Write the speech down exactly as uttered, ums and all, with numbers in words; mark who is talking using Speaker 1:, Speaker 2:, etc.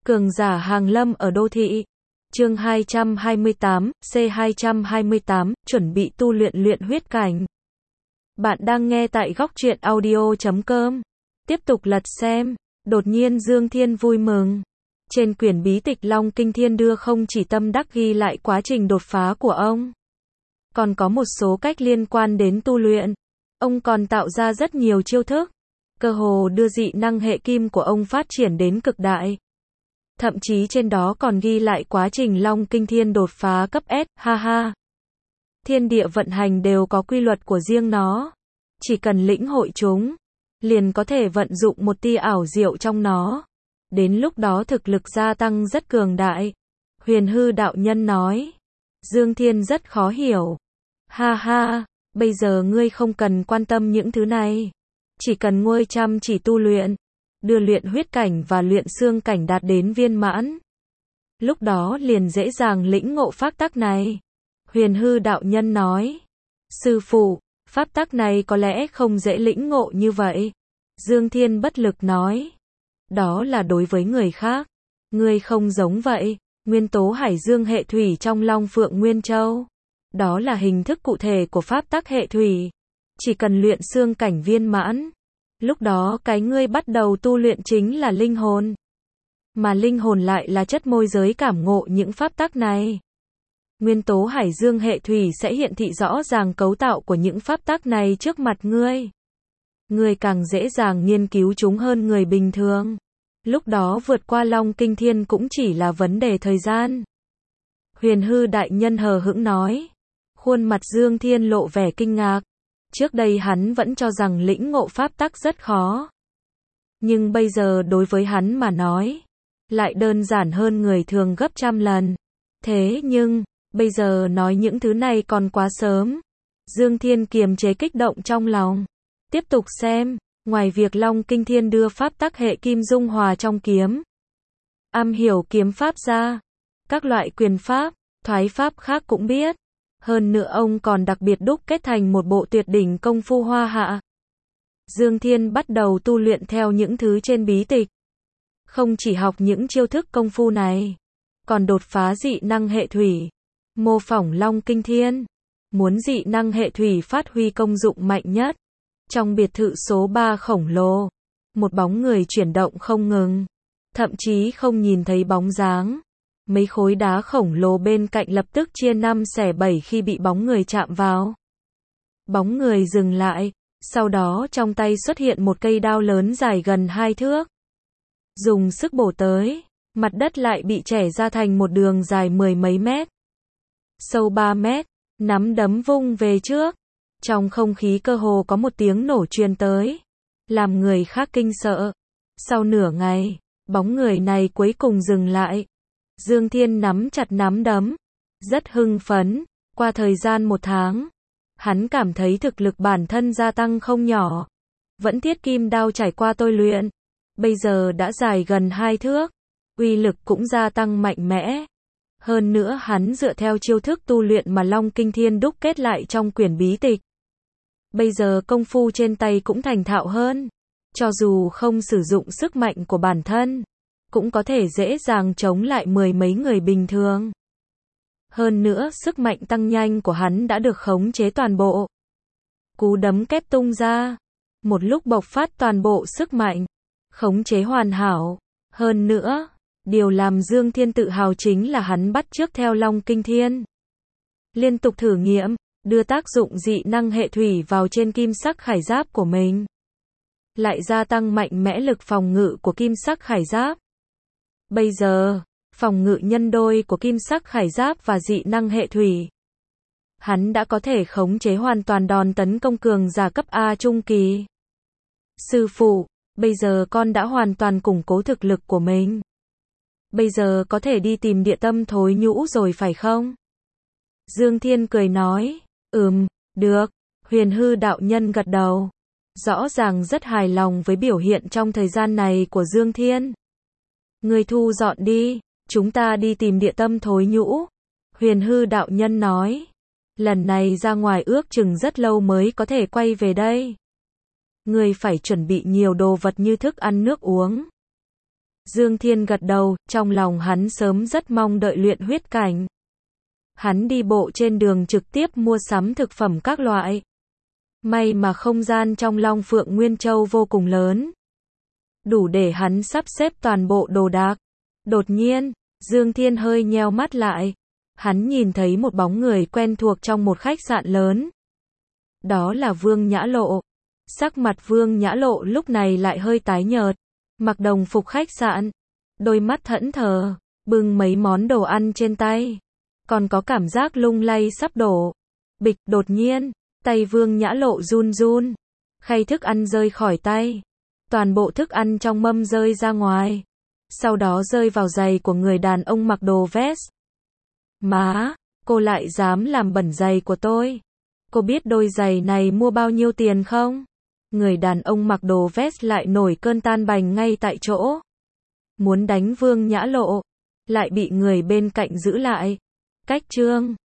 Speaker 1: Cường giả hàng lâm ở đô thị. Chương hai trăm hai mươi tám, C hai trăm hai mươi tám, chuẩn bị tu luyện luyện huyết cảnh. Bạn đang nghe tại góc truyện audio chấm com. Tiếp tục lật xem. Đột nhiên Dương Thiên vui mừng. Trên quyển bí tịch Long Kinh Thiên Đưa không chỉ tâm đắc ghi lại quá trình đột phá của ông, còn có một số cách liên quan đến tu luyện. Ông còn tạo ra rất nhiều chiêu thức, cơ hồ đưa dị năng hệ kim của ông phát triển đến cực đại. Thậm chí trên đó còn ghi lại quá trình Long Kinh Thiên đột phá cấp S, ha ha. Thiên địa vận hành đều có quy luật của riêng nó. Chỉ cần lĩnh hội chúng, liền có thể vận dụng một tia ảo diệu trong nó. Đến lúc đó thực lực gia tăng rất cường đại. Huyền hư đạo nhân nói. Dương Thiên rất khó hiểu. Ha ha, bây giờ ngươi không cần quan tâm những thứ này. Chỉ cần ngươi chăm chỉ tu luyện, đưa luyện huyết cảnh và luyện xương cảnh đạt đến viên mãn. Lúc đó liền dễ dàng lĩnh ngộ pháp tắc này. Huyền hư đạo nhân nói. Sư phụ, pháp tắc này có lẽ không dễ lĩnh ngộ như vậy. Dương Thiên bất lực nói. Đó là đối với người khác. Ngươi không giống vậy. Nguyên tố hải dương hệ thủy trong Long Phượng Nguyên Châu. Đó là hình thức cụ thể của pháp tắc hệ thủy. Chỉ cần luyện xương cảnh viên mãn, lúc đó cái ngươi bắt đầu tu luyện chính là linh hồn. Mà linh hồn lại là chất môi giới cảm ngộ những pháp tắc này. Nguyên tố hải dương hệ thủy sẽ hiện thị rõ ràng cấu tạo của những pháp tắc này trước mặt ngươi. Ngươi càng dễ dàng nghiên cứu chúng hơn người bình thường. Lúc đó vượt qua Long Kinh Thiên cũng chỉ là vấn đề thời gian. Huyền hư đại nhân hờ hững nói. Khuôn mặt Dương Thiên lộ vẻ kinh ngạc. Trước đây hắn vẫn cho rằng lĩnh ngộ pháp tắc rất khó. Nhưng bây giờ đối với hắn mà nói, lại đơn giản hơn người thường gấp trăm lần. Thế nhưng, bây giờ nói những thứ này còn quá sớm. Dương Thiên kiềm chế kích động trong lòng. Tiếp tục xem, ngoài việc Long Kinh Thiên đưa pháp tắc hệ kim dung hòa trong kiếm, am hiểu kiếm pháp ra, các loại quyền pháp, thoái pháp khác cũng biết. Hơn nữa ông còn đặc biệt đúc kết thành một bộ tuyệt đỉnh công phu hoa hạ. Dương Thiên bắt đầu tu luyện theo những thứ trên bí tịch. Không chỉ học những chiêu thức công phu này, còn đột phá dị năng hệ thủy, mô phỏng Long Kinh Thiên. Muốn dị năng hệ thủy phát huy công dụng mạnh nhất. Trong biệt thự số ba khổng lồ, một bóng người chuyển động không ngừng, thậm chí không nhìn thấy bóng dáng. Mấy khối đá khổng lồ bên cạnh lập tức chia năm xẻ bảy khi bị bóng người chạm vào. Bóng người dừng lại, sau đó trong tay xuất hiện một cây đao lớn dài gần hai thước. Dùng sức bổ tới, mặt đất lại bị chẻ ra thành một đường dài mười mấy mét, sâu ba mét, nắm đấm vung về trước. Trong không khí cơ hồ có một tiếng nổ truyền tới, làm người khác kinh sợ. Sau nửa ngày, bóng người này cuối cùng dừng lại. Dương Thiên nắm chặt nắm đấm, rất hưng phấn. Qua thời gian một tháng, hắn cảm thấy thực lực bản thân gia tăng không nhỏ. Vẫn thiết kim đao trải qua tôi luyện, bây giờ đã dài gần hai thước, uy lực cũng gia tăng mạnh mẽ. Hơn nữa hắn dựa theo chiêu thức tu luyện mà Long Kinh Thiên đúc kết lại trong quyển bí tịch. Bây giờ công phu trên tay cũng thành thạo hơn. Cho dù không sử dụng sức mạnh của bản thân, cũng có thể dễ dàng chống lại mười mấy người bình thường. Hơn nữa sức mạnh tăng nhanh của hắn đã được khống chế toàn bộ. Cú đấm kép tung ra, một lúc bộc phát toàn bộ sức mạnh, khống chế hoàn hảo. Hơn nữa, điều làm Dương Thiên tự hào chính là hắn bắt chước theo Long Kinh Thiên. Liên tục thử nghiệm, đưa tác dụng dị năng hệ thủy vào trên kim sắc khải giáp của mình. Lại gia tăng mạnh mẽ lực phòng ngự của kim sắc khải giáp. Bây giờ, phòng ngự nhân đôi của kim sắc khải giáp và dị năng hệ thủy. Hắn đã có thể khống chế hoàn toàn đòn tấn công cường giả cấp A trung kỳ. Sư phụ, bây giờ con đã hoàn toàn củng cố thực lực của mình. Bây giờ có thể đi tìm địa tâm thối nhũ rồi phải không? Dương Thiên cười nói. Ừm, được. Huyền hư đạo nhân gật đầu. Rõ ràng rất hài lòng với biểu hiện trong thời gian này của Dương Thiên. Ngươi thu dọn đi, chúng ta đi tìm địa tâm thối nhũ. Huyền hư đạo nhân nói. Lần này ra ngoài ước chừng rất lâu mới có thể quay về đây. Ngươi phải chuẩn bị nhiều đồ vật như thức ăn nước uống. Dương Thiên gật đầu, trong lòng hắn sớm rất mong đợi luyện huyết cảnh. Hắn đi bộ trên đường trực tiếp mua sắm thực phẩm các loại. May mà không gian trong Long Phượng Nguyên Châu vô cùng lớn. Đủ để hắn sắp xếp toàn bộ đồ đạc. Đột nhiên, Dương Thiên hơi nheo mắt lại. Hắn nhìn thấy một bóng người quen thuộc trong một khách sạn lớn. Đó là Vương Nhã Lộ. Sắc mặt Vương Nhã Lộ lúc này lại hơi tái nhợt. Mặc đồng phục khách sạn. Đôi mắt thẫn thờ, bưng mấy món đồ ăn trên tay. Còn có cảm giác lung lay sắp đổ. Bịch, đột nhiên, tay Vương Nhã Lộ run run. Khay thức ăn rơi khỏi tay. Toàn bộ thức ăn trong mâm rơi ra ngoài. Sau đó rơi vào giày của người đàn ông mặc đồ vest. Má, cô lại dám làm bẩn giày của tôi. Cô biết đôi giày này mua bao nhiêu tiền không? Người đàn ông mặc đồ vest lại nổi cơn tan bành ngay tại chỗ. Muốn đánh Vương Nhã Lộ, lại bị người bên cạnh giữ lại. Cách chương